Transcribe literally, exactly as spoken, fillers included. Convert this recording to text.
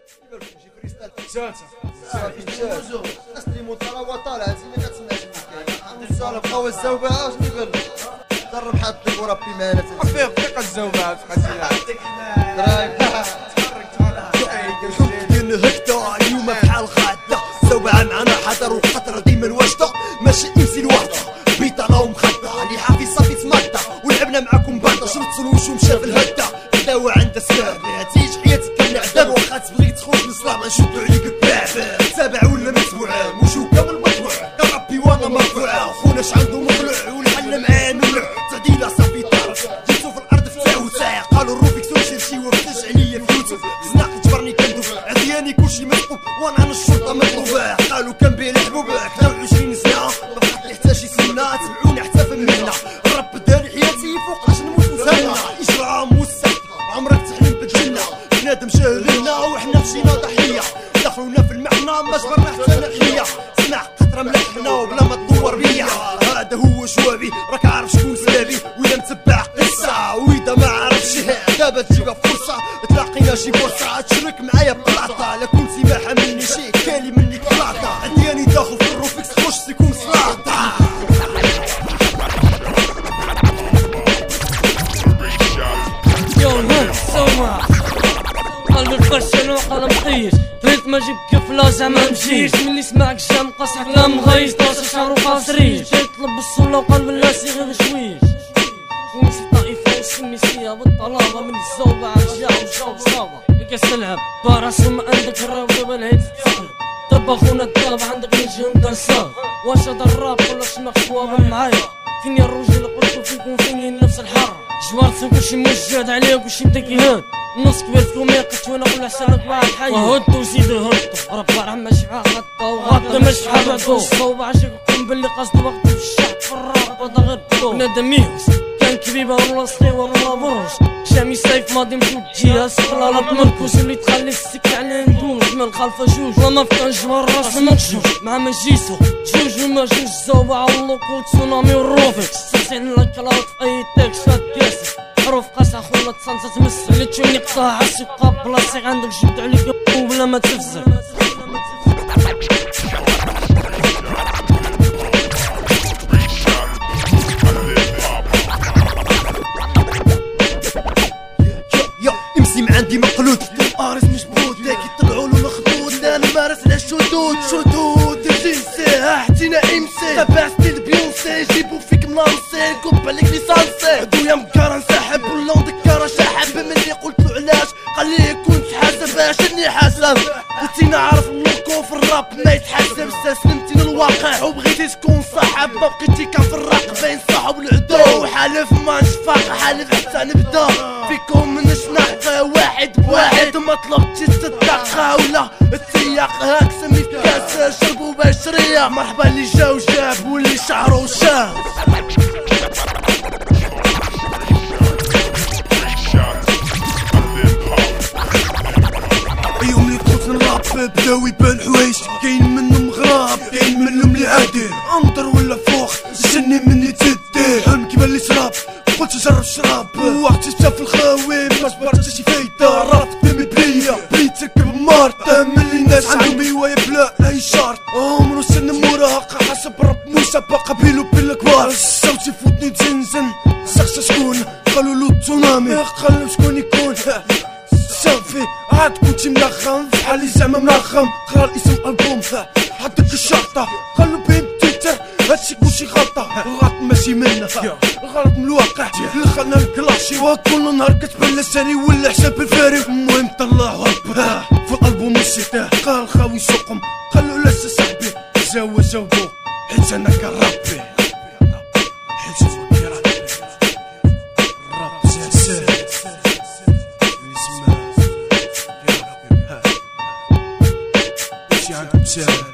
شي فريستايل سالسة صافي مشات استريمو طالع وطالع زين ما كتسمعش نسال بقاو الزوبعه شنو يقول جرب حدك وربي مالك فيه فيق الزوبعه في قتيله درايف دين هكدا اليوم بحال غدا الزوبعه معنا حضر والخطره ديما واجده ماشي امسي الوحده بيطانه ومخده اللي حافي صافي تمرده ولعبنا معاكم باطا شرط الوش ومشى في الهده داوى عند السبب تيجي حياتك كنعذب واخا تبغي تخرج من الصلاه نشدو عليك الباب تابع ولا متبوع وشو كامل مطبوع يا ربي وانا مرفوعه خونا اش عنده مطلوع والحل معاه ممنوع تعديله صافي طارت جيتو في الارض فتاع وتاع قالوا الروفيك سوشي شي وفتش عليا في يوتيوب زناق تجبرني كندوب عدياني كلشي مسقوب وانا عن الشرطه مطلوبه قالوا كنبيع الحبوب خداو عشرين سنه ما بقات لي حتى شي سنه تبعوني حتى في المهنه الرب داري حياتي فوقاش نموت نسنى اجرام والسحت عمرك تحلم بالجنه بنادم شاهدنا وحنا مشينا ضحيه دخلونا في المحنه ما جبرنا حتى نحيه سمع قطره ملحنا وبلا ما تدور بيا هذا هو شوابي راك عارف شكون سلابي ولا متبع قصه واذا ما عرفش دابا تجيبها فرصه تلاقينا شي فرصه تشرك معايا بلاطه لا كنتي ما حاملني شي كالي مني كلاطه عدياني داخل في الروفيكس تخش تكون سلاطه سوما قلبي الفشل وقلم طيش ريت ما جيب كفله زعما مشيش ملي سمعك الشام قصحك لا مغيش طاش شهر وقاصريش جاي طلب الصوله وقلب الناس غير شويش ونسي طائفه وسمي سيا بالطلابه من الزوبعه رجع وجاو صابه بكاس تلعب براسهم عندك الراوده بالهيد تسقل طب اخونا الطلب عندك نجم درسان واش هذا الراب ولا شنو خواب معايا فين يا الرجل قلتو فيكم فيني نفس الحاره جوارتكم كلشي موجد عليك وشي بدا كيهان نص كبير فيكم ياقت وانا نقول حسنك مع الحي وهدو وزيدو هدو ربي راه ماشي بحال غطا وغطا ماشي بحال بعدو الصوبة عاشقكم باللي قصدو وقت في الشعب في الراب هذا غير بدو بنادم ميوس كان كبيبه ولا سطي ولا برج شامي سيف ماضي مشوت جهه سقلاله مركوز اللي تخلي السكه على ندوز من خلفه جوج وما بقى نجبر راس مكشوف مع مجيسو جوج وما جوج الزوبعه واللوكو تسونامي والروفيكس تسعين لك كلاوت في اي تكس فات كاسر حروف قاسة خونا تصنصة تمس اللي تشوفني قطاع عالسوق بلاصيك عندك جبت عليك وبلا ما تفزر عندي مقلود الارز مش بود لكن طلعوا له مخدود انا مارس على الشدود شدود الجنسي احتينا امسي تبع ستيل بيونسي جيبو فيك منانسي كوب عليك ليسانسي عدويا مكارا نسحب ولا نذكر شاحب ملي قلتلو علاش قال لي كنت حاسب اشني حاسب قلتي نعرف اللوكو في الراب ما يتحسب استسلمتي للواقع وبغيتي تكون صاحب ما بقيتي كان في الراق بين صاحب العدو حالف ما نشفاق حالف حتى نبدا فيكم من شناق واحد بواحد ما طلبتي تتدقى ولا السياق هاك سمي في كاس شربوا بشرية مرحبا اللي جا وجاب واللي شعره شاب يوم اللي قلت نراب بداو يبان حوايج كاين منهم غراب كاين منهم اللي عادين انظر ولا فوق جني مني تدي حلم كيما اللي شراب قلت جرب الشراب وقتي مشى في الخاوي ما جبرت شي فايدة رافض دمي برية بريت تركب مارتا ملي الناس عندهم هواية بلا اي شرط عمرو سن مراهقة حسب رب مسابقة بيلو بين الكبار الصوت يفوتني تزنزن سقسى شكون قالوا له تسونامي قالوا شكون يكون صافي عاد كنتي منخم فحالي زعما منخم قرا الاسم البوم حطك الشرطة قالوا بهم تيتر هادشي كلشي غلطة غلط ماشي منا غلط من الواقع اللي خلنا نكلاشي وكل نهار كتبان لساني ولا حساب الفاري المهم طلعو ربها في الالبوم نسيته قال خاوي سوقهم قالوا لا صاحبي زاوى زاوبو حيت انا كربي حيت انا كربي الراب سهل عندكم سهل